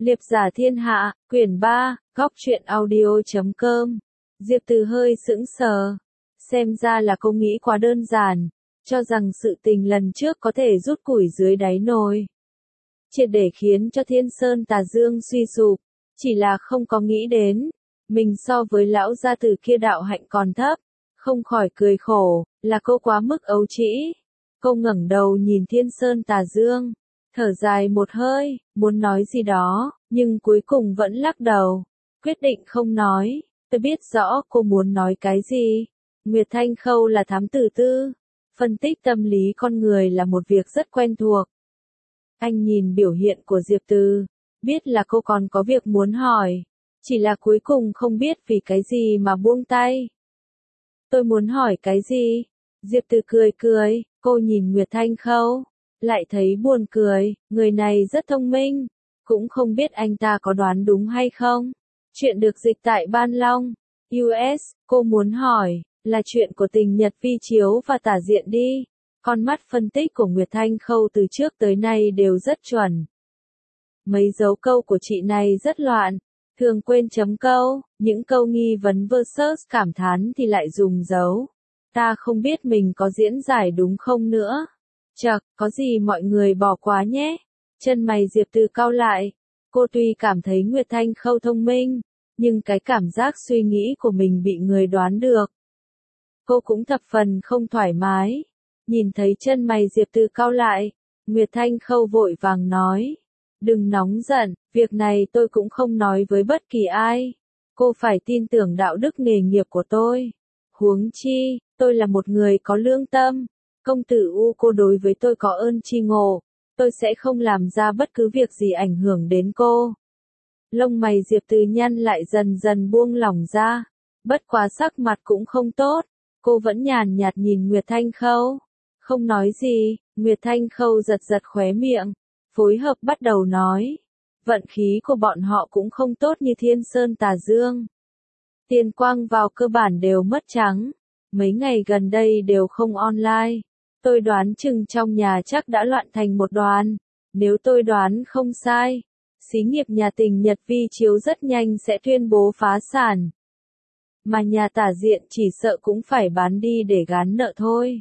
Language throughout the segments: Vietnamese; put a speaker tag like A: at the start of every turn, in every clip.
A: Liệp giả thiên hạ, quyển 3, góc truyện audio.com. Diệp Từ hơi sững sờ. Xem ra là cô nghĩ quá đơn giản, cho rằng sự tình lần trước có thể rút củi dưới đáy nồi, triệt để khiến cho Thiên Sơn Tà Dương suy sụp, chỉ là không có nghĩ đến, mình so với lão gia tử kia đạo hạnh còn thấp, không khỏi cười khổ, là cô quá mức ấu trĩ. Cô ngẩng đầu nhìn Thiên Sơn Tà Dương, thở dài một hơi, muốn nói gì đó, nhưng cuối cùng vẫn lắc đầu, quyết định không nói. Tôi biết rõ cô muốn nói cái gì. Nguyệt Thanh Khâu là thám tử tư, phân tích tâm lý con người là một việc rất quen thuộc. Anh nhìn biểu hiện của Diệp Từ, biết là cô còn có việc muốn hỏi, chỉ là cuối cùng không biết vì cái gì mà buông tay. Tôi muốn hỏi cái gì? Diệp Từ cười cười, cô nhìn Nguyệt Thanh Khâu, lại thấy buồn cười, người này rất thông minh, cũng không biết anh ta có đoán đúng hay không. Chuyện được dịch tại Ban Long, US, cô muốn hỏi, là chuyện của tình nhật vi chiếu và tả diện đi. Con mắt phân tích của Nguyệt Thanh Khâu từ trước tới nay đều rất chuẩn. Mấy dấu câu của chị này rất loạn, thường quên chấm câu, những câu nghi vấn versus cảm thán thì lại dùng dấu. Ta không biết mình có diễn giải đúng không nữa. Chậc, có gì mọi người bỏ qua nhé. Chân mày Diệp Từ cau lại. Cô tuy cảm thấy Nguyệt Thanh Khâu thông minh, nhưng cái cảm giác suy nghĩ của mình bị người đoán được. Cô cũng thập phần không thoải mái. Nhìn thấy chân mày Diệp Từ cau lại, Nguyệt Thanh Khâu vội vàng nói. Đừng nóng giận, việc này tôi cũng không nói với bất kỳ ai. Cô phải tin tưởng đạo đức nghề nghiệp của tôi. Huống chi, tôi là một người có lương tâm. Công tử U cô đối với tôi có ơn tri ngộ. Tôi sẽ không làm ra bất cứ việc gì ảnh hưởng đến cô. Lông mày Diệp Từ nhăn lại dần dần buông lỏng ra. Bất quá sắc mặt cũng không tốt. Cô vẫn nhàn nhạt nhìn Nguyệt Thanh Khâu. Không nói gì, Nguyệt Thanh Khâu giật giật khóe miệng. Phối hợp bắt đầu nói. Vận khí của bọn họ cũng không tốt như Thiên Sơn Tà Dương. Tiền quang vào cơ bản đều mất trắng. Mấy ngày gần đây đều không online. Tôi đoán chừng trong nhà chắc đã loạn thành một đoàn. Nếu tôi đoán không sai, xí nghiệp nhà tình nhật vi chiếu rất nhanh sẽ tuyên bố phá sản. Mà nhà tả diện chỉ sợ cũng phải bán đi để gán nợ thôi.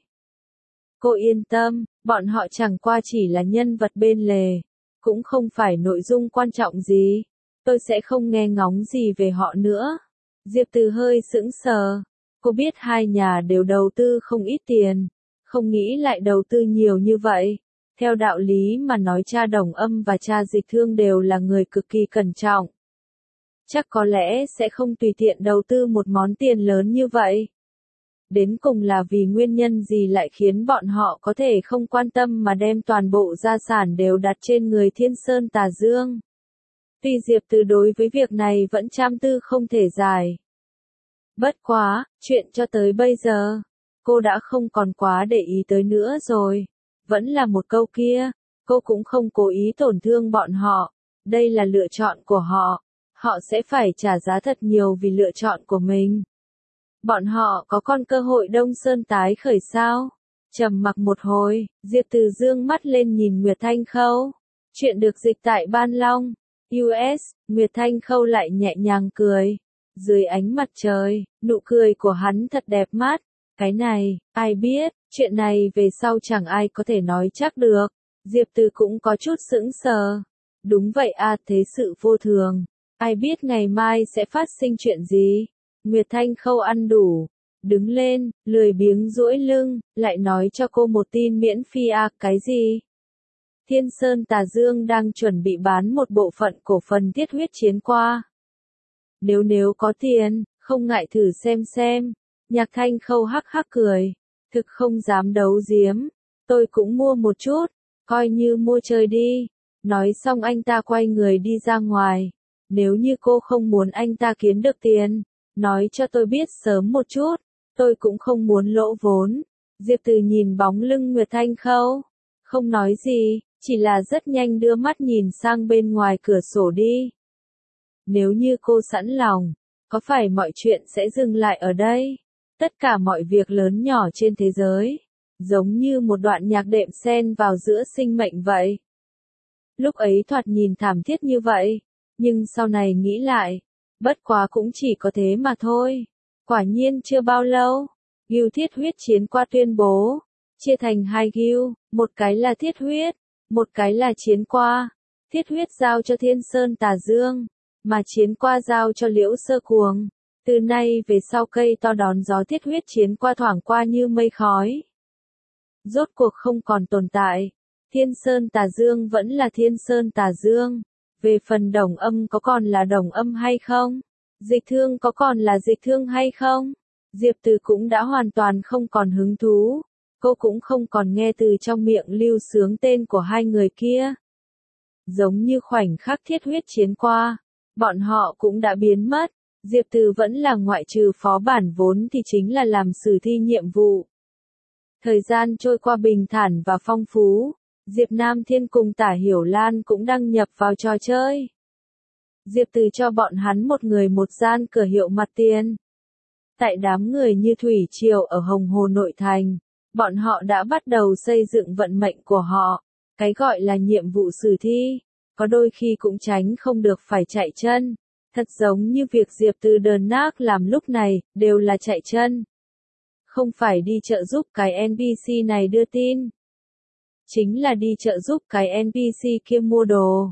A: Cô yên tâm, bọn họ chẳng qua chỉ là nhân vật bên lề, cũng không phải nội dung quan trọng gì. Tôi sẽ không nghe ngóng gì về họ nữa. Diệp Từ hơi sững sờ. Cô biết hai nhà đều đầu tư không ít tiền, không nghĩ lại đầu tư nhiều như vậy. Theo đạo lý mà nói cha Đồng Âm và cha Dịch Thương đều là người cực kỳ cẩn trọng. Chắc có lẽ sẽ không tùy tiện đầu tư một món tiền lớn như vậy. Đến cùng là vì nguyên nhân gì lại khiến bọn họ có thể không quan tâm mà đem toàn bộ gia sản đều đặt trên người Thiên Sơn Tà Dương. Tuy Diệp Từ đối với việc này vẫn trăm tư không thể giải. Bất quá, chuyện cho tới bây giờ, cô đã không còn quá để ý tới nữa rồi. Vẫn là một câu kia, cô cũng không cố ý tổn thương bọn họ. Đây là lựa chọn của họ. Họ sẽ phải trả giá thật nhiều vì lựa chọn của mình. Bọn họ có con cơ hội Đông Sơn tái khởi sao? Trầm mặc một hồi, Diệp Từ dương mắt lên nhìn Nguyệt Thanh Khâu. Chuyện được dịch tại Ban Long, US, Nguyệt Thanh Khâu lại nhẹ nhàng cười. Dưới ánh mặt trời, nụ cười của hắn thật đẹp mắt. Cái này, ai biết, chuyện này về sau chẳng ai có thể nói chắc được. Diệp Từ cũng có chút sững sờ. Đúng vậy à, thế sự vô thường. Ai biết ngày mai sẽ phát sinh chuyện gì? Nguyệt Thanh Khâu ăn đủ, đứng lên, lười biếng duỗi lưng, lại nói cho cô một tin miễn phí à, cái gì? Thiên Sơn Tà Dương đang chuẩn bị bán một bộ phận cổ phần Thiết Huyết Chiến qua. Nếu có tiền, không ngại thử xem. Nhạc Thanh Khâu hắc hắc cười, thực không dám đấu giếm, tôi cũng mua một chút, coi như mua chơi đi. Nói xong anh ta quay người đi ra ngoài. Nếu như cô không muốn anh ta kiếm được tiền, nói cho tôi biết sớm một chút, tôi cũng không muốn lỗ vốn. Diệp Từ nhìn bóng lưng Nguyệt Thanh Khâu, không nói gì, chỉ là rất nhanh đưa mắt nhìn sang bên ngoài cửa sổ đi. Nếu như cô sẵn lòng, có phải mọi chuyện sẽ dừng lại ở đây? Tất cả mọi việc lớn nhỏ trên thế giới, giống như một đoạn nhạc đệm xen vào giữa sinh mệnh vậy. Lúc ấy thoạt nhìn thảm thiết như vậy, Nhưng sau này nghĩ lại, bất quá cũng chỉ có thế mà thôi. Quả nhiên chưa bao lâu, Gưu Thiết Huyết chiến qua tuyên bố, chia thành hai Gưu, một cái là Thiết Huyết, một cái là chiến qua. Thiết Huyết giao cho Thiên Sơn Tà Dương, mà chiến qua giao cho Liễu Sơ Cuồng. Từ nay về sau cây to đón gió Thiết Huyết chiến qua thoảng qua như mây khói. Rốt cuộc không còn tồn tại. Thiên Sơn Tà Dương vẫn là Thiên Sơn Tà Dương. Về phần Đồng Âm có còn là Đồng Âm hay không? Dịch Thương có còn là Dịch Thương hay không? Diệp Từ cũng đã hoàn toàn không còn hứng thú. Cô cũng không còn nghe từ trong miệng Lưu Sướng tên của hai người kia. Giống như khoảnh khắc Thiết Huyết chiến qua, bọn họ cũng đã biến mất. Diệp Từ vẫn là ngoại trừ phó bản vốn thì chính là làm sử thi nhiệm vụ. Thời gian trôi qua bình thản và phong phú, Diệp Nam Thiên cùng Tả Hiểu Lan cũng đăng nhập vào trò chơi. Diệp Từ cho bọn hắn một người một gian cửa hiệu mặt tiền. Tại đám người như thủy triều ở Hồng Hồ nội thành, bọn họ đã bắt đầu xây dựng vận mệnh của họ. Cái gọi là nhiệm vụ sử thi, có đôi khi cũng tránh không được phải chạy chân. Thật giống như việc Diệp Từ đờn nác làm lúc này, đều là chạy chân. Không phải đi chợ giúp cái NPC này đưa tin. Chính là đi chợ giúp cái NPC kia mua đồ.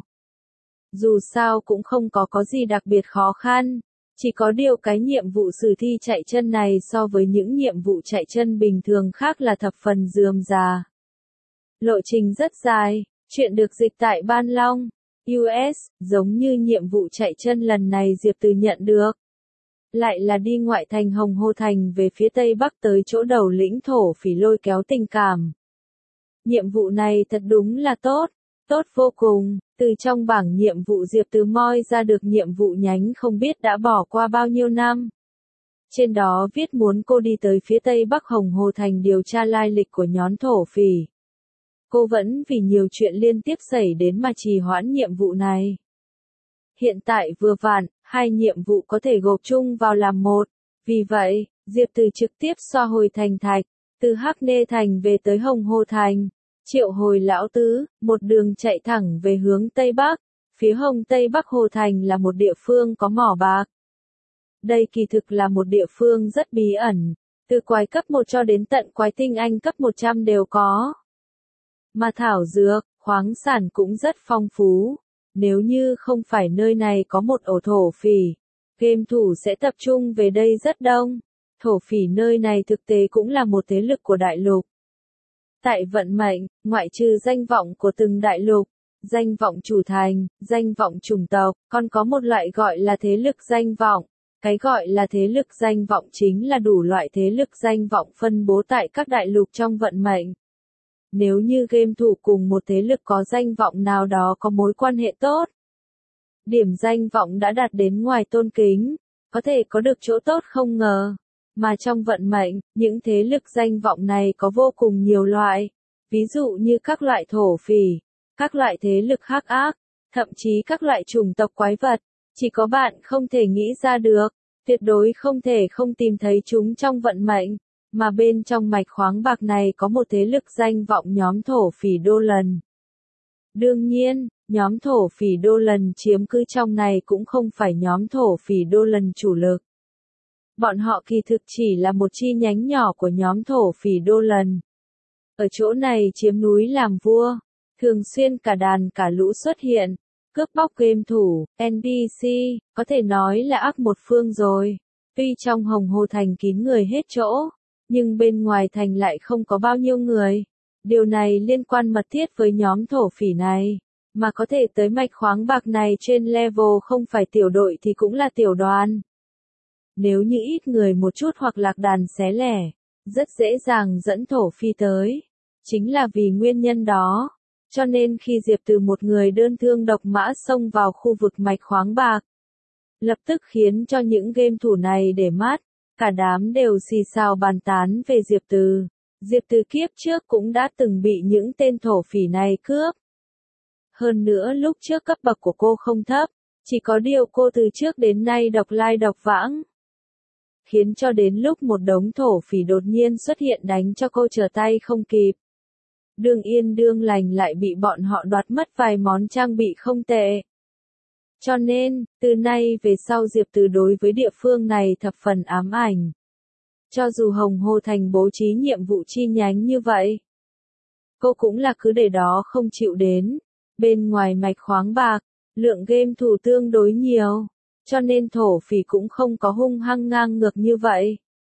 A: Dù sao cũng không có gì đặc biệt khó khăn. Chỉ có điều cái nhiệm vụ sử thi chạy chân này so với những nhiệm vụ chạy chân bình thường khác là thập phần rườm rà. Lộ trình rất dài, chuyện được dịch tại Ban Long, US, giống như nhiệm vụ chạy chân lần này Diệp Từ nhận được. Lại là đi ngoại thành Hồng Hồ Thành về phía Tây Bắc tới chỗ đầu lĩnh thổ phỉ lôi kéo tình cảm. Nhiệm vụ này thật đúng là tốt, tốt vô cùng, từ trong bảng nhiệm vụ Diệp Từ moi ra được nhiệm vụ nhánh không biết đã bỏ qua bao nhiêu năm. Trên đó viết muốn cô đi tới phía Tây Bắc Hồng Hồ Thành điều tra lai lịch của nhóm thổ phỉ. Cô vẫn vì nhiều chuyện liên tiếp xảy đến mà trì hoãn nhiệm vụ này. Hiện tại vừa vặn, hai nhiệm vụ có thể gộp chung vào làm một. Vì vậy, Diệp Từ trực tiếp xoa hồi thành thạch, từ Hắc Nê Thành về tới Hồng Hồ Thành. Triệu hồi lão tứ, một đường chạy thẳng về hướng Tây Bắc. Phía Hồng Tây Bắc Hồ Thành là một địa phương có mỏ bạc. Đây kỳ thực là một địa phương rất bí ẩn. Từ quái cấp 1 cho đến tận quái tinh anh cấp 100 đều có. Mà thảo dược, khoáng sản cũng rất phong phú. Nếu như không phải nơi này có một ổ thổ phỉ, game thủ sẽ tập trung về đây rất đông. Thổ phỉ nơi này thực tế cũng là một thế lực của đại lục. Tại vận mệnh, ngoại trừ danh vọng của từng đại lục, danh vọng chủ thành, danh vọng chủng tộc, còn có một loại gọi là thế lực danh vọng. Cái gọi là thế lực danh vọng chính là đủ loại thế lực danh vọng phân bố tại các đại lục trong vận mệnh. Nếu như game thủ cùng một thế lực có danh vọng nào đó có mối quan hệ tốt, điểm danh vọng đã đạt đến ngoài tôn kính, có thể có được chỗ tốt không ngờ. Mà trong vận mệnh, những thế lực danh vọng này có vô cùng nhiều loại, ví dụ như các loại thổ phỉ, các loại thế lực hắc ác, thậm chí các loại chủng tộc quái vật, chỉ có bạn không thể nghĩ ra được, tuyệt đối không thể không tìm thấy chúng trong vận mệnh. Mà bên trong mạch khoáng bạc này có một thế lực danh vọng nhóm thổ phỉ Đô Lần. Đương nhiên, nhóm thổ phỉ Đô Lần chiếm cứ trong này cũng không phải nhóm thổ phỉ Đô Lần chủ lực. Bọn họ kỳ thực chỉ là một chi nhánh nhỏ của nhóm thổ phỉ Đô Lần. Ở chỗ này chiếm núi làm vua, thường xuyên cả đàn cả lũ xuất hiện, cướp bóc game thủ, NPC, có thể nói là ác một phương rồi. Tuy trong Hồng Hồ Thành kín người hết chỗ, nhưng bên ngoài thành lại không có bao nhiêu người. Điều này liên quan mật thiết với nhóm thổ phỉ này, mà có thể tới mạch khoáng bạc này trên level không phải tiểu đội thì cũng là tiểu đoàn. Nếu như ít người một chút hoặc lạc đàn xé lẻ, rất dễ dàng dẫn thổ phi tới. Chính là vì nguyên nhân đó, cho nên khi Diệp Từ một người đơn thương độc mã xông vào khu vực mạch khoáng bạc, lập tức khiến cho những game thủ này để mắt, cả đám đều xì xào bàn tán về Diệp Từ. Diệp Từ kiếp trước cũng đã từng bị những tên thổ phỉ này cướp. Hơn nữa lúc trước cấp bậc của cô không thấp, chỉ có điều cô từ trước đến nay độc lai độc vãng. Khiến cho đến lúc một đống thổ phỉ đột nhiên xuất hiện đánh cho cô trở tay không kịp. Đương yên đương lành lại bị bọn họ đoạt mất vài món trang bị không tệ. Cho nên, từ nay về sau Diệp Từ đối với địa phương này thập phần ám ảnh. Cho dù Hồng Hồ Thành bố trí nhiệm vụ chi nhánh như vậy, cô cũng là cứ để đó không chịu đến. Bên ngoài mạch khoáng bạc, lượng game thủ tương đối nhiều, cho nên thổ phỉ cũng không có hung hăng ngang ngược như vậy.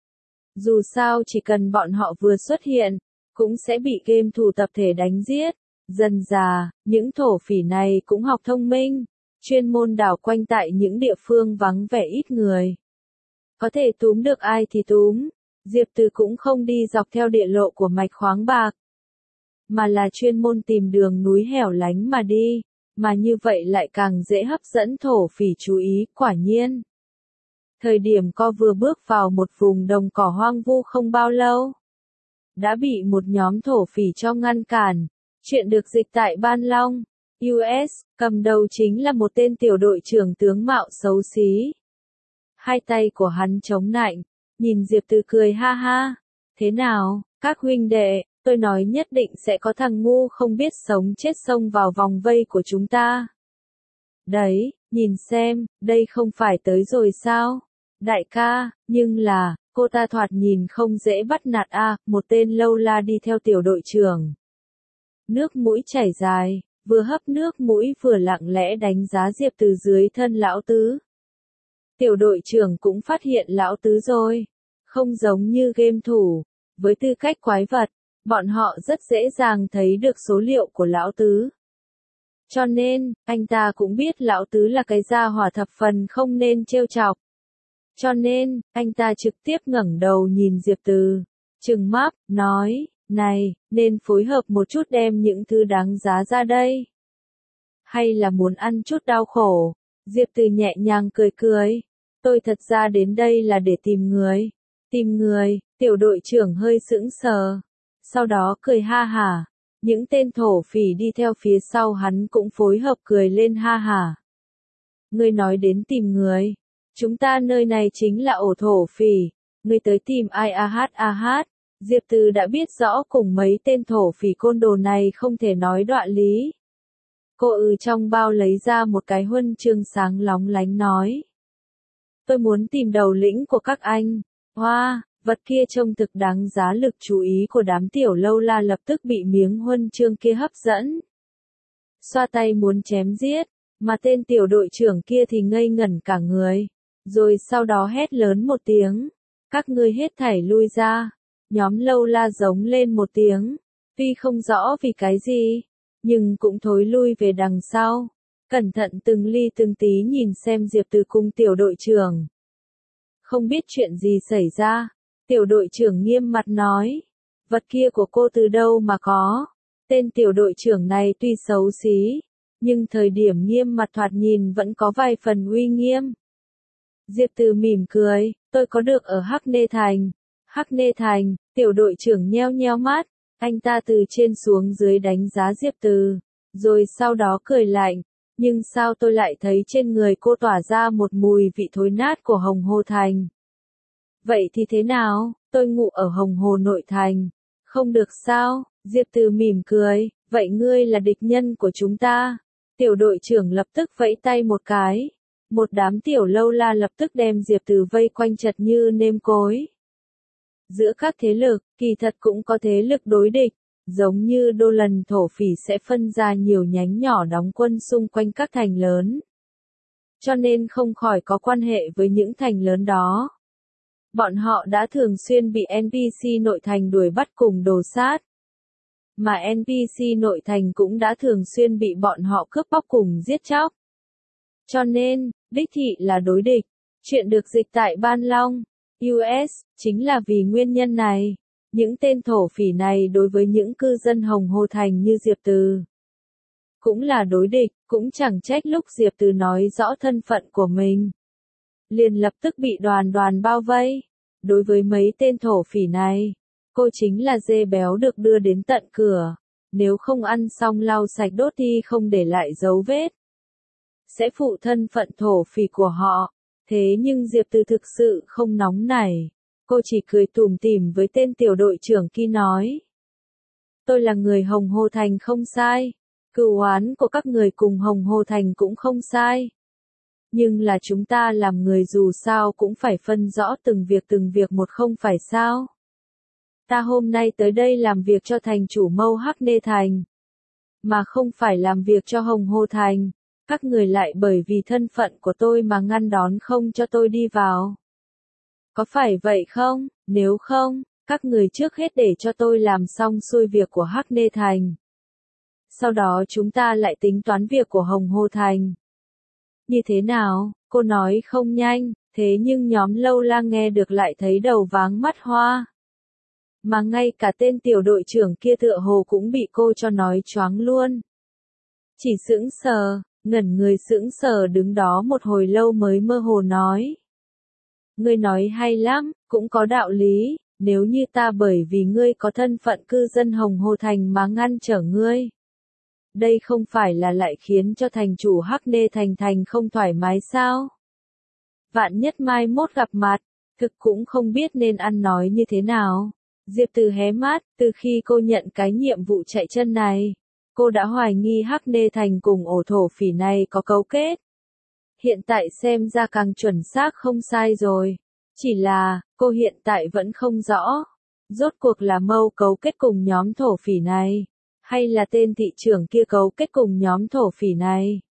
A: Dù sao chỉ cần bọn họ vừa xuất hiện, cũng sẽ bị game thủ tập thể đánh giết. Dần dà, những thổ phỉ này cũng học thông minh, chuyên môn đảo quanh tại những địa phương vắng vẻ ít người. Có thể túm được ai thì túm, Diệp Từ cũng không đi dọc theo địa lộ của mạch khoáng bạc, mà là chuyên môn tìm đường núi hẻo lánh mà đi, mà như vậy lại càng dễ hấp dẫn thổ phỉ chú ý, quả nhiên. Thời điểm cô vừa bước vào một vùng đồng cỏ hoang vu không bao lâu, đã bị một nhóm thổ phỉ cho ngăn cản. Chuyện được dịch tại Ban Long, US, cầm đầu chính là một tên tiểu đội trưởng tướng mạo xấu xí. Hai tay của hắn chống nạnh, nhìn Diệp Từ cười ha ha. Thế nào, các huynh đệ, tôi nói nhất định sẽ có thằng ngu không biết sống chết xông vào vòng vây của chúng ta. Đấy, nhìn xem, đây không phải tới rồi sao? Đại ca, nhưng là, cô ta thoạt nhìn không dễ bắt nạt a, một tên lâu la đi theo tiểu đội trưởng. Nước mũi chảy dài, vừa hấp nước mũi vừa lặng lẽ đánh giá Diệp Từ dưới thân lão tứ. Tiểu đội trưởng cũng phát hiện lão tứ rồi. Không giống như game thủ, với tư cách quái vật, bọn họ rất dễ dàng thấy được số liệu của lão tứ. Cho nên, anh ta cũng biết lão tứ là cái gia hỏa thập phần không nên trêu chọc. Cho nên, anh ta trực tiếp ngẩng đầu nhìn Diệp Từ, trừng mắt, nói, này, nên phối hợp một chút đem những thứ đáng giá ra đây. Hay là muốn ăn chút đau khổ? Diệp Từ nhẹ nhàng cười cười. Tôi thật ra đến đây là để tìm người. Tìm người, tiểu đội trưởng hơi sững sờ. Sau đó cười ha hả. Những tên thổ phỉ đi theo phía sau hắn cũng phối hợp cười lên ha hả. Ngươi nói đến tìm người. Chúng ta nơi này chính là ổ thổ phỉ. Ngươi tới tìm ai ah. Diệp Từ đã biết rõ cùng mấy tên thổ phỉ côn đồ này không thể nói đoạn lý. Cô trong bao lấy ra một cái huân chương sáng lóng lánh nói. Tôi muốn tìm đầu lĩnh của các anh. Hoa, vật kia trông thực đáng giá lực chú ý của đám tiểu lâu la lập tức bị miếng huân chương kia hấp dẫn. Xoa tay muốn chém giết, mà tên tiểu đội trưởng kia thì ngây ngẩn cả người. Rồi sau đó hét lớn một tiếng. Các ngươi hết thảy lui ra. Nhóm lâu la giống lên một tiếng. Tuy không rõ vì cái gì, nhưng cũng thối lui về đằng sau. Cẩn thận từng ly từng tí nhìn xem Diệp Từ cùng tiểu đội trưởng. Không biết chuyện gì xảy ra, tiểu đội trưởng nghiêm mặt nói. Vật kia của cô từ đâu mà có? Tên tiểu đội trưởng này tuy xấu xí, nhưng thời điểm nghiêm mặt thoạt nhìn vẫn có vài phần uy nghiêm. Diệp Từ mỉm cười, tôi có được ở Hắc Nê Thành. Hắc Nê Thành, tiểu đội trưởng nheo nheo mắt, anh ta từ trên xuống dưới đánh giá Diệp Từ, rồi sau đó cười lạnh. Nhưng sao tôi lại thấy trên người cô tỏa ra một mùi vị thối nát của Hồng Hồ Thành? Vậy thì thế nào, tôi ngụ ở Hồng Hồ Nội Thành. Không được sao, Diệp Từ mỉm cười, vậy ngươi là địch nhân của chúng ta. Tiểu đội trưởng lập tức vẫy tay một cái. Một đám tiểu lâu la lập tức đem Diệp Từ vây quanh chật như nêm cối. Giữa các thế lực, kỳ thật cũng có thế lực đối địch. Giống như Đô Lần thổ phỉ sẽ phân ra nhiều nhánh nhỏ đóng quân xung quanh các thành lớn. Cho nên không khỏi có quan hệ với những thành lớn đó. Bọn họ đã thường xuyên bị NPC nội thành đuổi bắt cùng đồ sát. Mà NPC nội thành cũng đã thường xuyên bị bọn họ cướp bóc cùng giết chóc. Cho nên, đích thị là đối địch. Chuyện được dịch tại Ban Long, US, chính là vì nguyên nhân này. Những tên thổ phỉ này đối với những cư dân Hồng Hồ Thành như Diệp Từ cũng là đối địch, cũng chẳng trách lúc Diệp Từ nói rõ thân phận của mình. Liền lập tức bị đoàn bao vây. Đối với mấy tên thổ phỉ này, cô chính là dê béo được đưa đến tận cửa. Nếu không ăn xong lau sạch đốt thì không để lại dấu vết. Sẽ phụ thân phận thổ phỉ của họ. Thế nhưng Diệp Từ thực sự không nóng nảy. Cô chỉ cười tủm tỉm với tên tiểu đội trưởng kia nói. Tôi là người Hồng Hồ Thành không sai. Cừu oán của các người cùng Hồng Hồ Thành cũng không sai. Nhưng là chúng ta làm người dù sao cũng phải phân rõ từng việc một không phải sao. Ta hôm nay tới đây làm việc cho thành chủ Mâu Hắc Nê Thành, mà không phải làm việc cho Hồng Hồ Thành. Các người lại bởi vì thân phận của tôi mà ngăn đón không cho tôi đi vào. Có phải vậy không? Nếu không, các người trước hết để cho tôi làm xong xuôi việc của Hắc Nê Thành. Sau đó chúng ta lại tính toán việc của Hồng Hồ Thành. Như thế nào? Cô nói không nhanh, thế nhưng nhóm Lâu La nghe được lại thấy đầu váng mắt hoa. Mà ngay cả tên tiểu đội trưởng kia tựa hồ cũng bị cô cho nói choáng luôn. Chỉ sững sờ, ngẩn người sững sờ đứng đó một hồi lâu mới mơ hồ nói. Ngươi nói hay lắm, cũng có đạo lý, nếu như ta bởi vì ngươi có thân phận cư dân Hồng Hồ Thành mà ngăn trở ngươi. Đây không phải là lại khiến cho thành chủ Hắc Nê Thành không thoải mái sao? Vạn nhất mai mốt gặp mặt, thực cũng không biết nên ăn nói như thế nào. Diệp Từ hé mắt, từ khi cô nhận cái nhiệm vụ chạy chân này, cô đã hoài nghi Hắc Nê Thành cùng ổ thổ phỉ này có cấu kết. Hiện tại xem ra càng chuẩn xác không sai rồi. Chỉ là, cô hiện tại vẫn không rõ. Rốt cuộc là Mâu cấu kết cùng nhóm thổ phỉ này, hay là tên thị trưởng kia cấu kết cùng nhóm thổ phỉ này.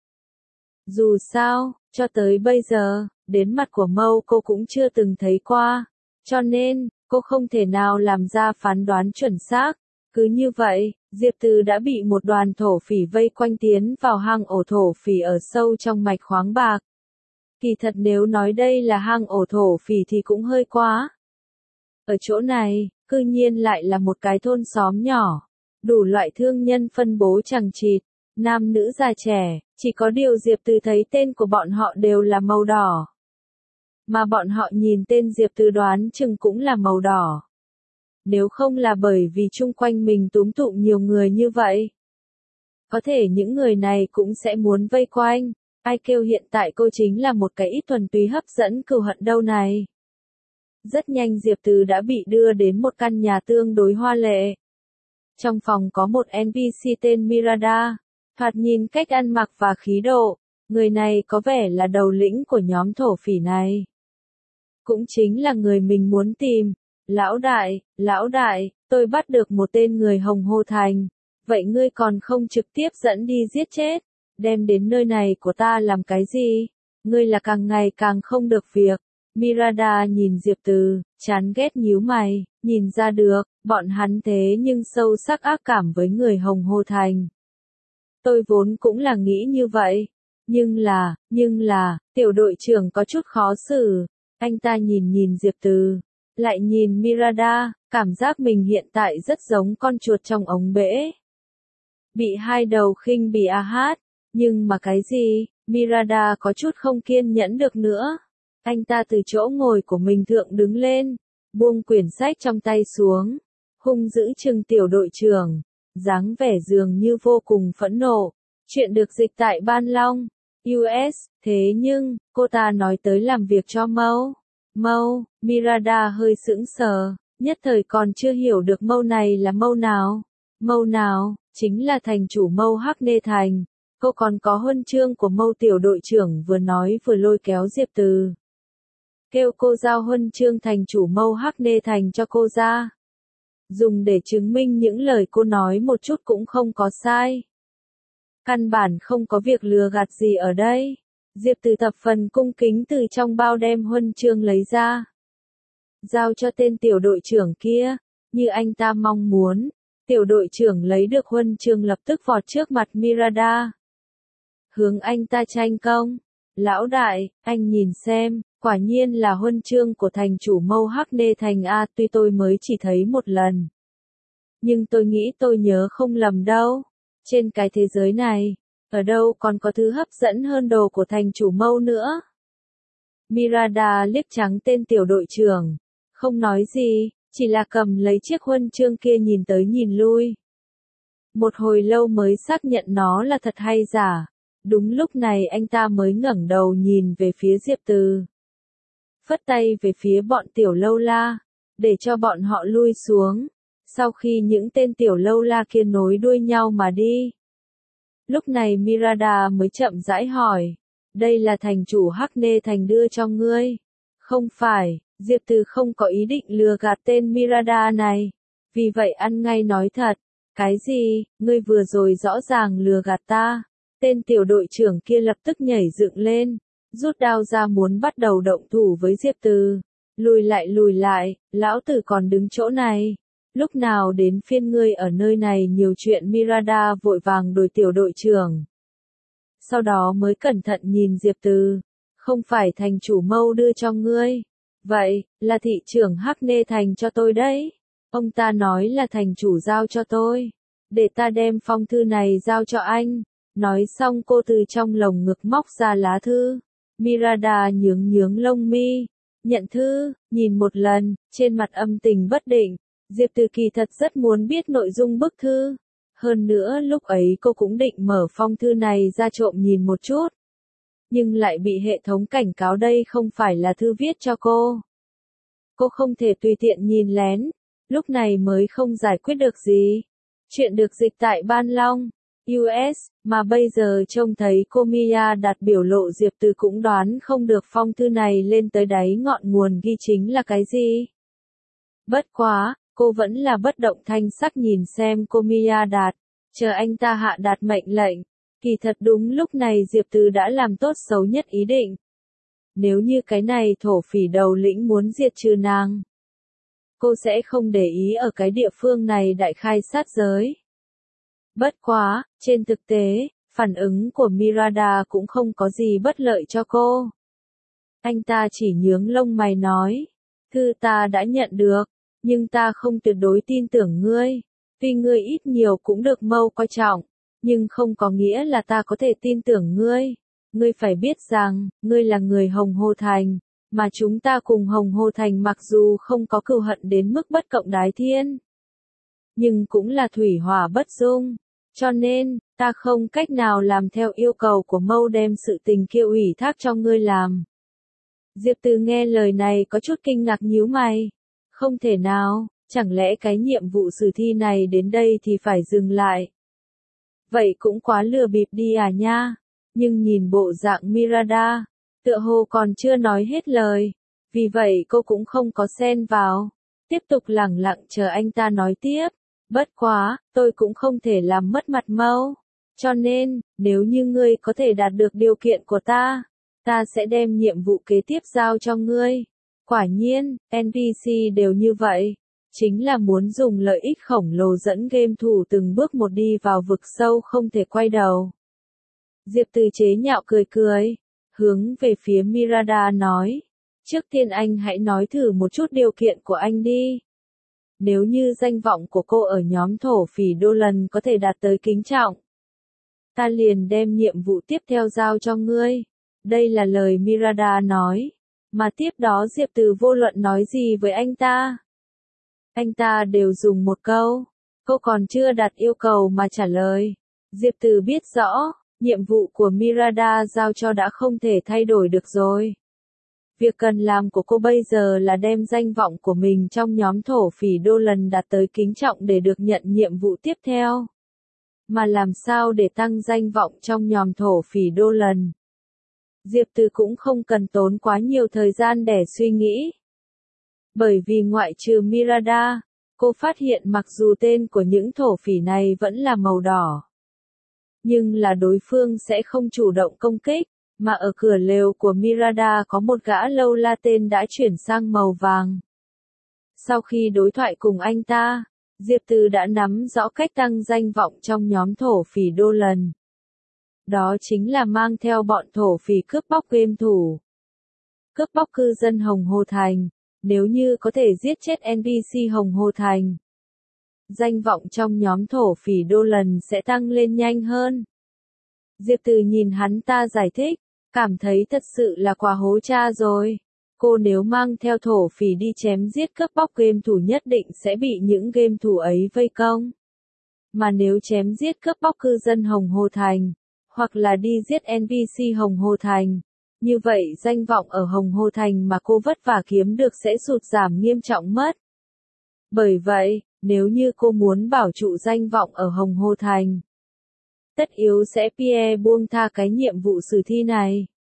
A: Dù sao, cho tới bây giờ, đến mặt của Mâu cô cũng chưa từng thấy qua. Cho nên, cô không thể nào làm ra phán đoán chuẩn xác. Cứ như vậy, Diệp Từ đã bị một đoàn thổ phỉ vây quanh tiến vào hang ổ thổ phỉ ở sâu trong mạch khoáng bạc. Kỳ thật nếu nói đây là hang ổ thổ phỉ thì cũng hơi quá. Ở chỗ này, cư nhiên lại là một cái thôn xóm nhỏ. Đủ loại thương nhân phân bố chằng chịt, nam nữ già trẻ, chỉ có điều Diệp Từ thấy tên của bọn họ đều là màu đỏ. Mà bọn họ nhìn tên Diệp Từ đoán chừng cũng là màu đỏ. Nếu không là bởi vì chung quanh mình túm tụm nhiều người như vậy. Có thể những người này cũng sẽ muốn vây quanh. Ai kêu hiện tại cô chính là một cái ít thuần túy hấp dẫn cừu hận đâu này. Rất nhanh Diệp Từ đã bị đưa đến một căn nhà tương đối hoa lệ. Trong phòng có một NPC tên Miranda, thoạt nhìn cách ăn mặc và khí độ, người này có vẻ là đầu lĩnh của nhóm thổ phỉ này. Cũng chính là người mình muốn tìm. Lão đại, tôi bắt được một tên người Hồng Hồ Thành, vậy ngươi còn không trực tiếp dẫn đi giết chết, đem đến nơi này của ta làm cái gì? Ngươi là càng ngày càng không được việc. Miranda nhìn Diệp Từ, chán ghét nhíu mày, nhìn ra được, bọn hắn thế nhưng sâu sắc ác cảm với người Hồng Hồ Thành. Tôi vốn cũng là nghĩ như vậy. Nhưng là, tiểu đội trưởng có chút khó xử. Anh ta nhìn Diệp Từ, lại nhìn Miranda, cảm giác mình hiện tại rất giống con chuột trong ống bể. Bị hai đầu khinh bỉ hát, nhưng mà cái gì? Miranda có chút không kiên nhẫn được nữa. Anh ta từ chỗ ngồi của mình thượng đứng lên, buông quyển sách trong tay xuống, hung dữ trừng tiểu đội trưởng, dáng vẻ dường như vô cùng phẫn nộ. Chuyện được dịch tại Ban Long, US, thế nhưng, cô ta nói tới làm việc cho Mâu, Miranda hơi sững sờ, nhất thời còn chưa hiểu được Mâu này là Mâu nào. Mâu nào, chính là thành chủ Mâu Hắc Nê Thành. Cô còn có huân chương của Mâu tiểu đội trưởng vừa nói vừa lôi kéo Diệp Từ. Kêu cô giao huân chương thành chủ Mâu Hắc Nê Thành cho cô ra. Dùng để chứng minh những lời cô nói một chút cũng không có sai. Căn bản không có việc lừa gạt gì ở đây. Diệp Từ thập phần cung kính từ trong bao đem huân chương lấy ra. Giao cho tên tiểu đội trưởng kia, như anh ta mong muốn. Tiểu đội trưởng lấy được huân chương lập tức vọt trước mặt Miranda. Hướng anh ta tranh công. Lão đại, anh nhìn xem, quả nhiên là huân chương của thành chủ Mâu Hắc Nê Thành A, tuy tôi mới chỉ thấy một lần. Nhưng tôi nghĩ tôi nhớ không lầm đâu. Trên cái thế giới này, ở đâu còn có thứ hấp dẫn hơn đồ của thành chủ Mâu nữa. Miranda liếc trắng tên tiểu đội trưởng, không nói gì, chỉ là cầm lấy chiếc huân chương kia nhìn tới nhìn lui. Một hồi lâu mới xác nhận nó là thật hay giả. Đúng lúc này anh ta mới ngẩng đầu nhìn về phía Diệp Từ. Phất tay về phía bọn tiểu lâu la, để cho bọn họ lui xuống. Sau khi những tên tiểu lâu la kia nối đuôi nhau mà đi. Lúc này Miranda mới chậm rãi hỏi, Đây là thành chủ Hắc Nê Thành đưa cho ngươi. Không phải, Diệp Từ không có ý định lừa gạt tên Mirada này. Vì vậy ăn ngay nói thật. Cái gì, ngươi vừa rồi rõ ràng lừa gạt ta. Tên tiểu đội trưởng kia lập tức nhảy dựng lên, rút đao ra muốn bắt đầu động thủ với Diệp Từ. Lùi lại, lão tử còn đứng chỗ này. Lúc nào đến phiên ngươi ở nơi này nhiều chuyện. Mirada vội vàng đuổi tiểu đội trưởng. Sau đó mới cẩn thận nhìn Diệp Từ. Không phải thành chủ Mâu đưa cho ngươi. Vậy, là thị trưởng Hắc Nê Thành cho tôi đấy. Ông ta nói là thành chủ giao cho tôi. Để ta đem phong thư này giao cho anh. Nói xong cô từ trong lồng ngực móc ra lá thư. Mirada nhướng lông mi. Nhận thư, nhìn một lần, trên mặt âm tình bất định. Diệp Từ kỳ thật rất muốn biết nội dung bức thư. Hơn nữa lúc ấy cô cũng định mở phong thư này ra trộm nhìn một chút. Nhưng lại bị hệ thống cảnh cáo đây không phải là thư viết cho cô. Cô không thể tùy tiện nhìn lén. Lúc này mới không giải quyết được gì. Chuyện được dịch tại Ban Long, US, mà bây giờ trông thấy cô Mia đặt biểu lộ Diệp Từ cũng đoán không được phong thư này lên tới đáy ngọn nguồn ghi chính là cái gì. Bất quá, cô vẫn là bất động thanh sắc nhìn xem cô Mia đạt, chờ anh ta hạ đạt mệnh lệnh. Kỳ thật đúng lúc này Diệp Từ đã làm tốt xấu nhất ý định. Nếu như cái này thổ phỉ đầu lĩnh muốn diệt trừ nàng, cô sẽ không để ý ở cái địa phương này đại khai sát giới. Bất quá, trên thực tế, phản ứng của Mirada cũng không có gì bất lợi cho cô. Anh ta chỉ nhướng lông mày nói, thư ta đã nhận được, nhưng ta không tuyệt đối tin tưởng ngươi. Tuy ngươi ít nhiều cũng được Mâu coi trọng, nhưng không có nghĩa là ta có thể tin tưởng ngươi. Ngươi phải biết rằng, ngươi là người Hồng Hồ Thành, mà chúng ta cùng Hồng Hồ Thành mặc dù không có cừu hận đến mức bất cộng đái thiên, nhưng cũng là thủy hỏa bất dung. Cho nên, ta không cách nào làm theo yêu cầu của Mâu đem sự tình kia ủy thác cho ngươi làm. Diệp Từ nghe lời này có chút kinh ngạc nhíu mày. Không thể nào, chẳng lẽ cái nhiệm vụ sử thi này đến đây thì phải dừng lại. Vậy cũng quá lừa bịp đi à nha. Nhưng nhìn bộ dạng Mirada, tựa hồ còn chưa nói hết lời. Vì vậy cô cũng không có xen vào. Tiếp tục lẳng lặng chờ anh ta nói tiếp. Bất quá, tôi cũng không thể làm mất mặt Mâu. Cho nên, nếu như ngươi có thể đạt được điều kiện của ta sẽ đem nhiệm vụ kế tiếp giao cho ngươi. Quả nhiên, NPC đều như vậy. Chính là muốn dùng lợi ích khổng lồ dẫn game thủ từng bước một đi vào vực sâu không thể quay đầu. Diệp Từ chế nhạo cười, hướng về phía Mirada nói. Trước tiên anh hãy nói thử một chút điều kiện của anh đi. Nếu như danh vọng của cô ở nhóm thổ phỉ đô lần có thể đạt tới kính trọng, ta liền đem nhiệm vụ tiếp theo giao cho ngươi. Đây là lời Mirada nói. Mà tiếp đó Diệp Từ vô luận nói gì với anh ta đều dùng một câu. Cô còn chưa đặt yêu cầu mà trả lời. Diệp Từ biết rõ, nhiệm vụ của Mirada giao cho đã không thể thay đổi được rồi. Việc cần làm của cô bây giờ là đem danh vọng của mình trong nhóm thổ phỉ đô lần đạt tới kính trọng để được nhận nhiệm vụ tiếp theo. Mà làm sao để tăng danh vọng trong nhóm thổ phỉ đô lần? Diệp Từ cũng không cần tốn quá nhiều thời gian để suy nghĩ. Bởi vì ngoại trừ Mirada, cô phát hiện mặc dù tên của những thổ phỉ này vẫn là màu đỏ, nhưng là đối phương sẽ không chủ động công kích, mà ở cửa lều của Mirada có một gã lâu la tên đã chuyển sang màu vàng. Sau khi đối thoại cùng anh ta, Diệp Từ đã nắm rõ cách tăng danh vọng trong nhóm thổ phỉ đô lần. Đó chính là mang theo bọn thổ phỉ cướp bóc game thủ, cướp bóc cư dân Hồng Hồ Thành. Nếu như có thể giết chết NPC Hồng Hồ Thành, danh vọng trong nhóm thổ phỉ đô lần sẽ tăng lên nhanh hơn. Diệp Từ nhìn hắn ta giải thích, cảm thấy thật sự là quá hố cha rồi. Cô nếu mang theo thổ phỉ đi chém giết cướp bóc game thủ nhất định sẽ bị những game thủ ấy vây công. Mà nếu chém giết cướp bóc cư dân Hồng Hồ Thành, hoặc là đi giết NPC Hồng Hồ Thành, như vậy danh vọng ở Hồng Hồ Thành mà cô vất vả kiếm được sẽ sụt giảm nghiêm trọng mất. Bởi vậy, nếu như cô muốn bảo trụ danh vọng ở Hồng Hồ Thành, tất yếu sẽ buông tha cái nhiệm vụ sử thi này.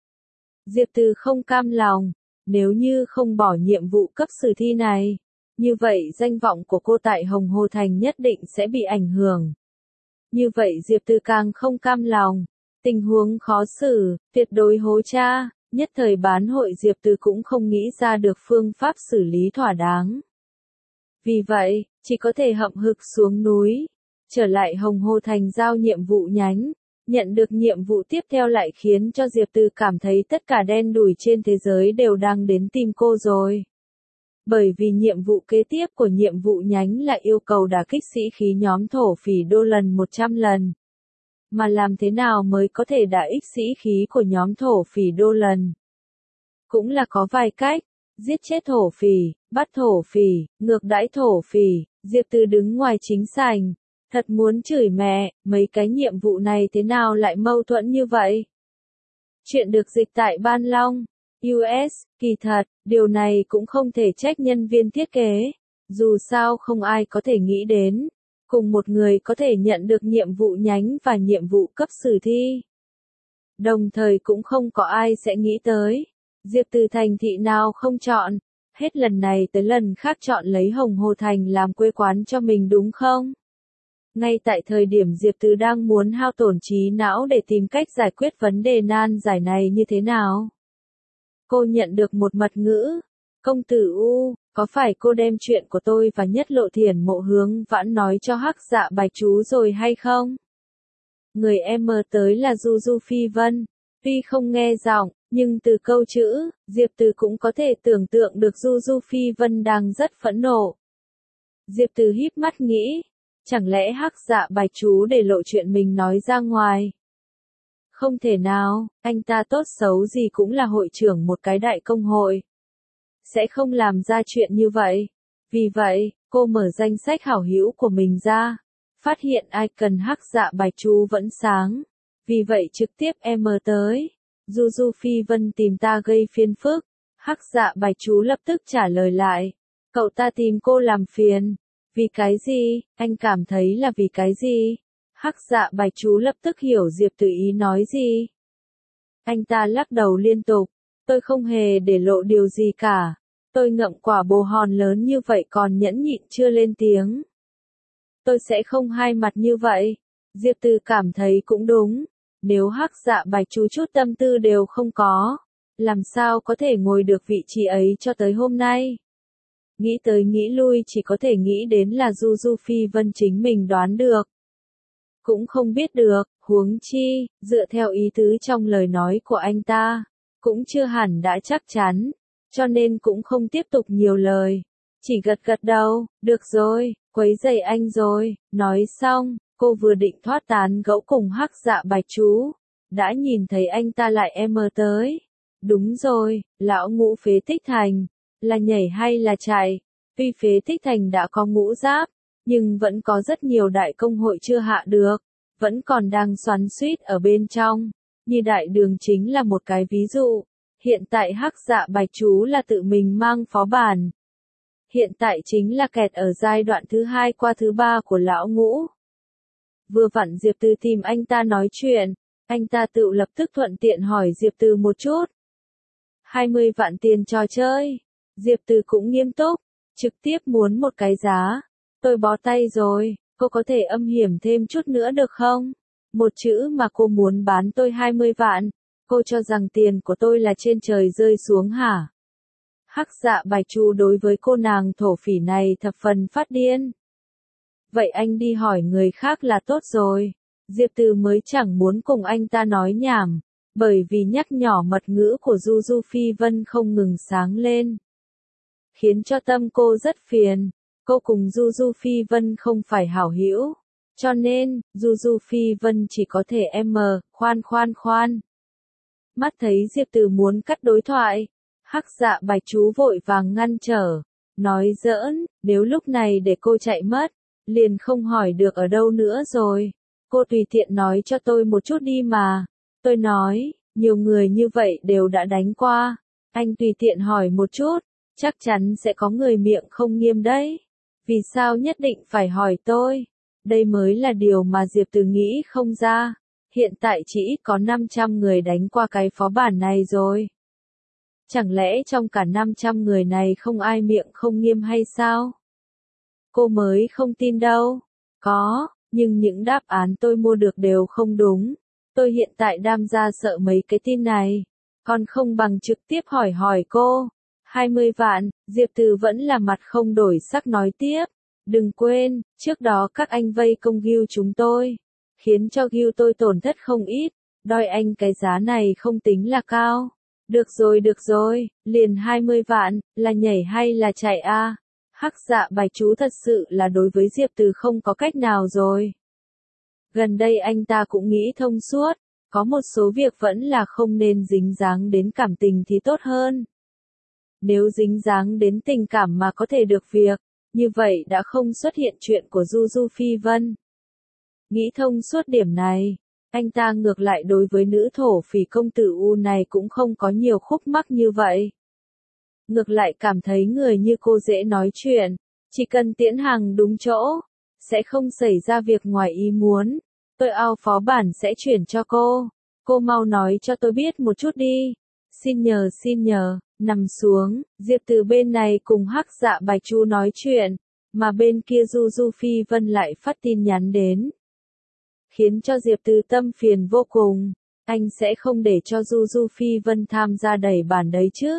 A: Diệp Từ không cam lòng, nếu như không bỏ nhiệm vụ cấp sử thi này, như vậy danh vọng của cô tại Hồng Hồ Thành nhất định sẽ bị ảnh hưởng. Như vậy Diệp Từ càng không cam lòng, tình huống khó xử, tuyệt đối hố cha, nhất thời bán hội Diệp Từ cũng không nghĩ ra được phương pháp xử lý thỏa đáng. Vì vậy, chỉ có thể hậm hực xuống núi, trở lại Hồng Hồ Thành giao nhiệm vụ nhánh. Nhận được nhiệm vụ tiếp theo lại khiến cho Diệp Từ cảm thấy tất cả đen đủi trên thế giới đều đang đến tìm cô rồi. Bởi vì nhiệm vụ kế tiếp của nhiệm vụ nhánh là yêu cầu đả kích sĩ khí nhóm thổ phỉ đô lần 100 lần. Mà làm thế nào mới có thể đả kích sĩ khí của nhóm thổ phỉ đô lần? Cũng là có vài cách, giết chết thổ phỉ, bắt thổ phỉ, ngược đãi thổ phỉ. Diệp Từ đứng ngoài chính sảnh. Thật muốn chửi mẹ, mấy cái nhiệm vụ này thế nào lại mâu thuẫn như vậy? Chuyện được dịch tại Ban Long, US, kỳ thật, điều này cũng không thể trách nhân viên thiết kế. Dù sao không ai có thể nghĩ đến, cùng một người có thể nhận được nhiệm vụ nhánh và nhiệm vụ cấp sử thi. Đồng thời cũng không có ai sẽ nghĩ tới, Diệp Từ thành thị nào không chọn, hết lần này tới lần khác chọn lấy Hồng Hồ Thành làm quê quán cho mình đúng không? Ngay tại thời điểm Diệp Từ đang muốn hao tổn trí não để tìm cách giải quyết vấn đề nan giải này như thế nào, cô nhận được một mật ngữ. Công tử U, có phải cô đem chuyện của tôi và Nhất Lộ Thiển Mộ Hướng Vãn nói cho Hắc Dạ Bạch chú rồi hay không? Người em mơ tới là Du Du Phi Vân. Tuy không nghe giọng, nhưng từ câu chữ, Diệp Từ cũng có thể tưởng tượng được Du Du Phi Vân đang rất phẫn nộ. Diệp Từ híp mắt nghĩ, chẳng lẽ Hắc Dạ Bạch chú để lộ chuyện mình nói ra ngoài? Không thể nào, anh ta tốt xấu gì cũng là hội trưởng một cái đại công hội. Sẽ không làm ra chuyện như vậy. Vì vậy, cô mở danh sách hảo hữu của mình ra. Phát hiện icon Hắc Dạ Bạch chú vẫn sáng. Vì vậy trực tiếp em tới. Du Du Phi Vân tìm ta gây phiền phức. Hắc Dạ Bạch chú lập tức trả lời lại. Cậu ta tìm cô làm phiền. Vì cái gì, anh cảm thấy là vì cái gì? Hắc Dạ Bạch chú lập tức hiểu Diệp Từ ý nói gì. Anh ta lắc đầu liên tục. Tôi không hề để lộ điều gì cả. Tôi ngậm quả bồ hòn lớn như vậy còn nhẫn nhịn chưa lên tiếng. Tôi sẽ không hai mặt như vậy. Diệp Từ cảm thấy cũng đúng. Nếu Hắc Dạ Bạch chú chút tâm tư đều không có, làm sao có thể ngồi được vị trí ấy cho tới hôm nay? Nghĩ tới nghĩ lui chỉ có thể nghĩ đến là Du Du Phi Vân chính mình đoán được. Cũng không biết được, huống chi, dựa theo ý tứ trong lời nói của anh ta, cũng chưa hẳn đã chắc chắn, cho nên cũng không tiếp tục nhiều lời. Chỉ gật gật đầu, được rồi, quấy rầy anh rồi, nói xong, cô vừa định thoát tán gẫu cùng Hắc Dạ Bạch chú, đã nhìn thấy anh ta lại em tới. Đúng rồi, lão Ngũ phế tích thành, là nhảy hay là chạy? Tuy phế tích thành đã có ngũ giáp, nhưng vẫn có rất nhiều đại công hội chưa hạ được, vẫn còn đang xoắn xuýt ở bên trong, như đại đường chính là một cái ví dụ. Hiện tại Hắc Dạ Bạch chú là tự mình mang phó bản. Hiện tại chính là kẹt ở giai đoạn thứ 2 qua thứ 3 của lão Ngũ. Vừa vặn Diệp Từ tìm anh ta nói chuyện, anh ta tự lập tức thuận tiện hỏi Diệp Từ một chút. 20 vạn tiền trò chơi. Diệp Từ cũng nghiêm túc, trực tiếp muốn một cái giá. Tôi bó tay rồi, cô có thể âm hiểm thêm chút nữa được không? Một chữ mà cô muốn bán tôi 20 vạn. Cô cho rằng tiền của tôi là trên trời rơi xuống hả? Hắc Dạ Bạch chú đối với cô nàng thổ phỉ này thập phần phát điên. Vậy anh đi hỏi người khác là tốt rồi. Diệp Từ mới chẳng muốn cùng anh ta nói nhảm, bởi vì nhắc nhỏ mật ngữ của Du Du Phi Vân không ngừng sáng lên, khiến cho tâm cô rất phiền. Cô cùng Du Du Phi Vân không phải hảo hữu, cho nên, Du Du Phi Vân chỉ có thể khoan. Mắt thấy Diệp Từ muốn cắt đối thoại, Hắc Dạ Bạch chú vội vàng ngăn trở, nói giỡn, nếu lúc này để cô chạy mất, liền không hỏi được ở đâu nữa rồi. Cô tùy tiện nói cho tôi một chút đi mà. Tôi nói, nhiều người như vậy đều đã đánh qua. Anh tùy tiện hỏi một chút, chắc chắn sẽ có người miệng không nghiêm đấy. Vì sao nhất định phải hỏi tôi? Đây mới là điều mà Diệp Từ nghĩ không ra. hiện tại chỉ ít có 500 người đánh qua cái phó bản này rồi. Chẳng lẽ trong cả 500 người này không ai miệng không nghiêm hay sao? Cô mới không tin đâu. Có, nhưng những đáp án tôi mua được đều không đúng. Tôi hiện tại đam ra sợ mấy cái tin này. Còn không bằng trực tiếp hỏi cô. 20 vạn, Diệp Từ vẫn là mặt không đổi sắc nói tiếp. Đừng quên, trước đó các anh vây công Gil chúng tôi. Khiến cho Gil tôi tổn thất không ít. Đòi anh cái giá này không tính là cao. Được rồi, liền 20 vạn, là nhảy hay là chạy a? Hắc Dạ Bạch Chú thật sự là đối với Diệp Từ không có cách nào rồi. Gần đây anh ta cũng nghĩ thông suốt, có một số việc vẫn là không nên dính dáng đến cảm tình thì tốt hơn. Nếu dính dáng đến tình cảm mà có thể được việc, như vậy đã không xuất hiện chuyện của Du Du Phi Vân. Nghĩ thông suốt điểm này, anh ta ngược lại đối với nữ thổ phỉ công tử U này cũng không có nhiều khúc mắc như vậy. Ngược lại cảm thấy người như cô dễ nói chuyện, chỉ cần tiễn hàng đúng chỗ, sẽ không xảy ra việc ngoài ý muốn. Tôi ao phó bản sẽ chuyển cho cô mau nói cho tôi biết một chút đi. Xin nhờ, nằm xuống, Diệp Từ bên này cùng Hắc Dạ Bạch Chú nói chuyện, mà bên kia Du Du Phi Vân lại phát tin nhắn đến. Khiến cho Diệp Từ tâm phiền vô cùng, anh sẽ không để cho Du Du Phi Vân tham gia đẩy bản đấy chứ.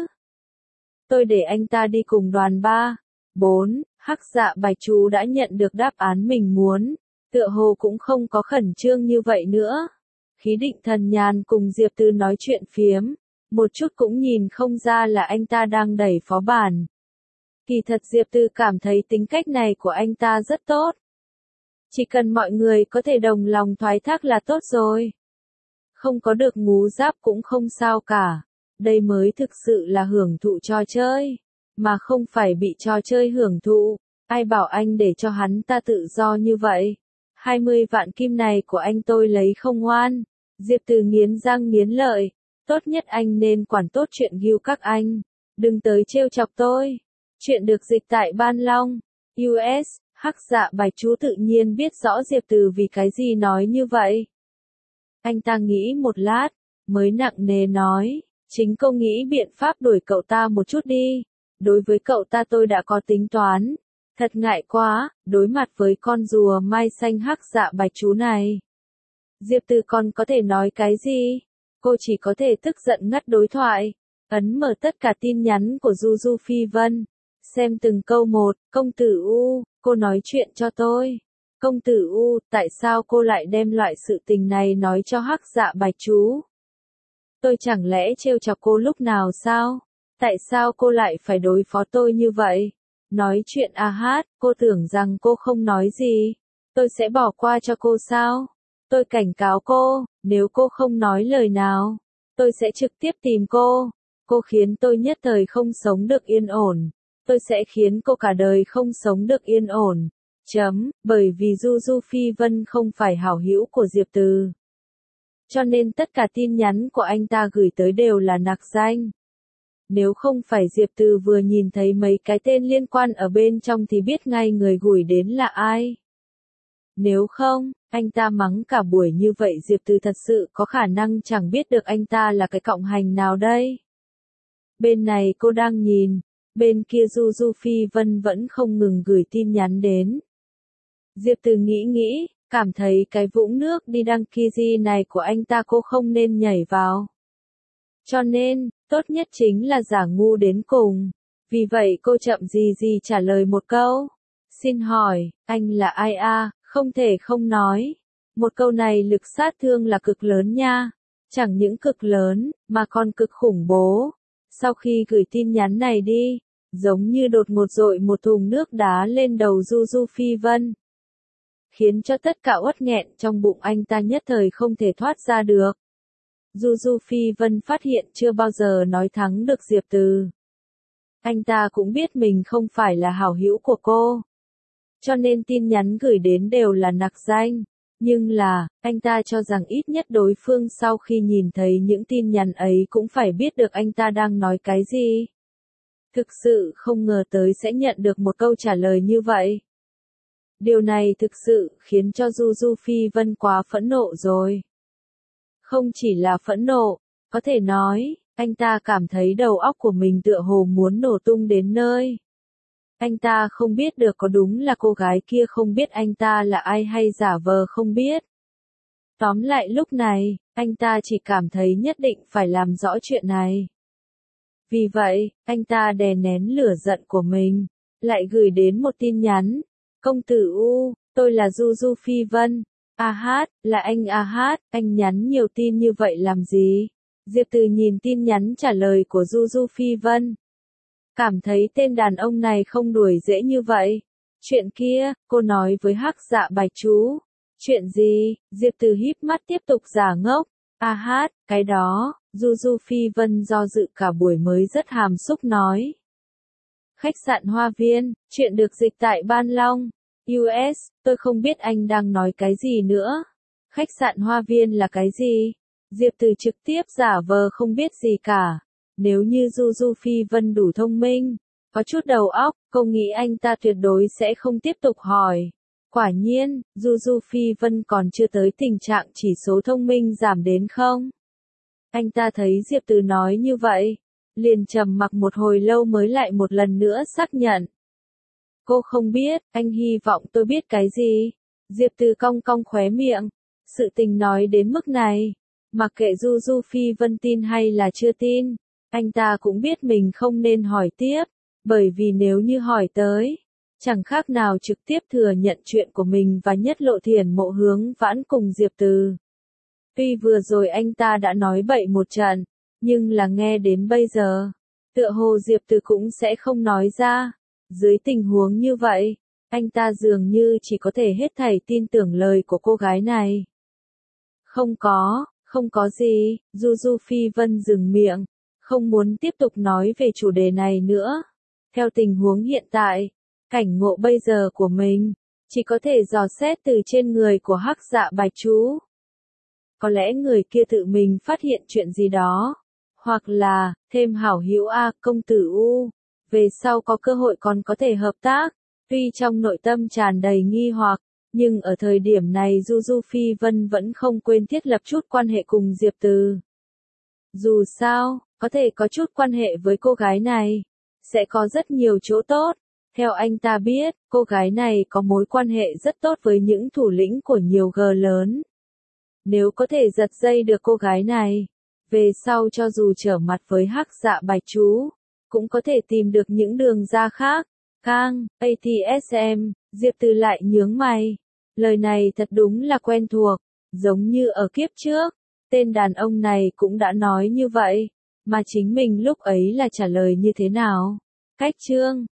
A: Tôi để anh ta đi cùng đoàn 3, 4, Hắc Dạ Bạch Chú đã nhận được đáp án mình muốn, tựa hồ cũng không có khẩn trương như vậy nữa. Khí Định Thần Nhàn cùng Diệp Từ nói chuyện phiếm, một chút cũng nhìn không ra là anh ta đang đẩy phó bản. Kỳ thật Diệp Từ cảm thấy tính cách này của anh ta rất tốt. Chỉ cần mọi người có thể đồng lòng thoái thác là tốt rồi. Không có được ngú giáp cũng không sao cả. Đây mới thực sự là hưởng thụ trò chơi, mà không phải bị trò chơi hưởng thụ. Ai bảo anh để cho hắn ta tự do như vậy? 20 vạn kim này của anh tôi lấy không ngoan. Diệp Từ nghiến răng nghiến lợi. Tốt nhất anh nên quản tốt chuyện Gil các anh. Đừng tới trêu chọc tôi. Chuyện được dịch tại Ban Long, US. Hắc Dạ Bạch Chú tự nhiên biết rõ Diệp Từ vì cái gì nói như vậy. Anh ta nghĩ một lát, mới nặng nề nói, chính cô nghĩ biện pháp đuổi cậu ta một chút đi. Đối với cậu ta tôi đã có tính toán. Thật ngại quá, đối mặt với con rùa mai xanh Hắc Dạ Bạch Chú này. Diệp Từ còn có thể nói cái gì? Cô chỉ có thể tức giận ngắt đối thoại. Ấn mở tất cả tin nhắn của Du Du Phi Vân. Xem từng câu một, công tử U, cô nói chuyện cho tôi. Công tử U, tại sao cô lại đem loại sự tình này nói cho Hắc Dạ Bạch Chú? Tôi chẳng lẽ trêu chọc cô lúc nào sao? Tại sao cô lại phải đối phó tôi như vậy? Nói chuyện a hát, cô tưởng rằng cô không nói gì. Tôi sẽ bỏ qua cho cô sao? Tôi cảnh cáo cô, nếu cô không nói lời nào, tôi sẽ trực tiếp tìm cô. Cô khiến tôi nhất thời không sống được yên ổn. Tôi sẽ khiến cô cả đời không sống được yên ổn. Bởi vì Du Du Phi Vân không phải hảo hữu của Diệp Từ. Cho nên tất cả tin nhắn của anh ta gửi tới đều là nặc danh. Nếu không phải Diệp Từ vừa nhìn thấy mấy cái tên liên quan ở bên trong thì biết ngay người gửi đến là ai. Nếu không, anh ta mắng cả buổi như vậy Diệp Từ thật sự có khả năng chẳng biết được anh ta là cái cộng hành nào đây. Bên này cô đang nhìn, bên kia Du Du Phi Vân vẫn không ngừng gửi tin nhắn đến. Diệp Từ nghĩ, cảm thấy cái vũng nước đi đăng Kiji này của anh ta cô không nên nhảy vào. Cho nên, tốt nhất chính là giả ngu đến cùng. Vì vậy cô chậm gì trả lời một câu. Xin hỏi, anh là ai a? Không thể không nói. Một câu này lực sát thương là cực lớn nha. Chẳng những cực lớn, mà còn cực khủng bố. Sau khi gửi tin nhắn này đi, giống như đột ngột dội một thùng nước đá lên đầu Du Du Phi Vân. Khiến cho tất cả uất nghẹn trong bụng anh ta nhất thời không thể thoát ra được. Du Du Phi Vân phát hiện chưa bao giờ nói thắng được Diệp Từ. Anh ta cũng biết mình không phải là hảo hữu của cô. Cho nên tin nhắn gửi đến đều là nặc danh. Nhưng là, anh ta cho rằng ít nhất đối phương sau khi nhìn thấy những tin nhắn ấy cũng phải biết được anh ta đang nói cái gì. Thực sự không ngờ tới sẽ nhận được một câu trả lời như vậy. Điều này thực sự khiến cho Du Du Phi Vân quá phẫn nộ rồi. Không chỉ là phẫn nộ, có thể nói, anh ta cảm thấy đầu óc của mình tựa hồ muốn nổ tung đến nơi. Anh ta không biết được có đúng là cô gái kia không biết anh ta là ai hay giả vờ không biết. Tóm lại lúc này, anh ta chỉ cảm thấy nhất định phải làm rõ chuyện này. Vì vậy, anh ta đè nén lửa giận của mình, lại gửi đến một tin nhắn. Công tử U, tôi là Du Du Phi Vân. A Hát, là anh A Hát, anh nhắn nhiều tin như vậy làm gì? Diệp Từ nhìn tin nhắn trả lời của Du Du Phi Vân. Cảm thấy tên đàn ông này không đuổi dễ như vậy. Chuyện kia, cô nói với Hắc Dạ Bạch chú. Chuyện gì? Diệp Từ híp mắt tiếp tục giả ngốc. A Hát, cái đó, Du Du Phi Vân do dự cả buổi mới rất hàm xúc nói. Khách sạn Hoa Viên, chuyện được dịch tại Ban Long, US, tôi không biết anh đang nói cái gì nữa. Khách sạn Hoa Viên là cái gì? Diệp Từ trực tiếp giả vờ không biết gì cả. Nếu như Du Du Phi Vân đủ thông minh, có chút đầu óc, cô nghĩ anh ta tuyệt đối sẽ không tiếp tục hỏi. Quả nhiên, Du Du Phi Vân còn chưa tới tình trạng chỉ số thông minh giảm đến không. Anh ta thấy Diệp Từ nói như vậy, liền trầm mặc một hồi lâu mới lại một lần nữa xác nhận. Cô không biết, anh hy vọng tôi biết cái gì? Diệp Từ cong cong khóe miệng. Sự tình nói đến mức này, mặc kệ Du Du Phi Vân tin hay là chưa tin, anh ta cũng biết mình không nên hỏi tiếp, bởi vì nếu như hỏi tới, chẳng khác nào trực tiếp thừa nhận chuyện của mình và nhất lộ thiền mộ hướng vãn cùng Diệp Từ. Tuy vừa rồi anh ta đã nói bậy một trận, nhưng là nghe đến bây giờ, tựa hồ Diệp Từ cũng sẽ không nói ra. Dưới tình huống như vậy, anh ta dường như chỉ có thể hết thảy tin tưởng lời của cô gái này. Không có gì, Du Du Phi Vân dừng miệng, không muốn tiếp tục nói về chủ đề này nữa. Theo tình huống hiện tại, cảnh ngộ bây giờ của mình, chỉ có thể dò xét từ trên người của Hắc Dạ Bạch chú. Có lẽ người kia tự mình phát hiện chuyện gì đó, hoặc là, thêm hảo hữu A công tử U, về sau có cơ hội còn có thể hợp tác. Tuy trong nội tâm tràn đầy nghi hoặc, nhưng ở thời điểm này Du Du Phi Vân vẫn không quên thiết lập chút quan hệ cùng Diệp Từ. Dù sao, có thể có chút quan hệ với cô gái này, sẽ có rất nhiều chỗ tốt. Theo anh ta biết, cô gái này có mối quan hệ rất tốt với những thủ lĩnh của nhiều G lớn. Nếu có thể giật dây được cô gái này, về sau cho dù trở mặt với Hắc Dạ Bạch chú, cũng có thể tìm được những đường ra khác. Kang, ATSM, Diệp Từ lại nhướng mày. Lời này thật đúng là quen thuộc, giống như ở kiếp trước, tên đàn ông này cũng đã nói như vậy, mà chính mình lúc ấy là trả lời như thế nào? Cách chương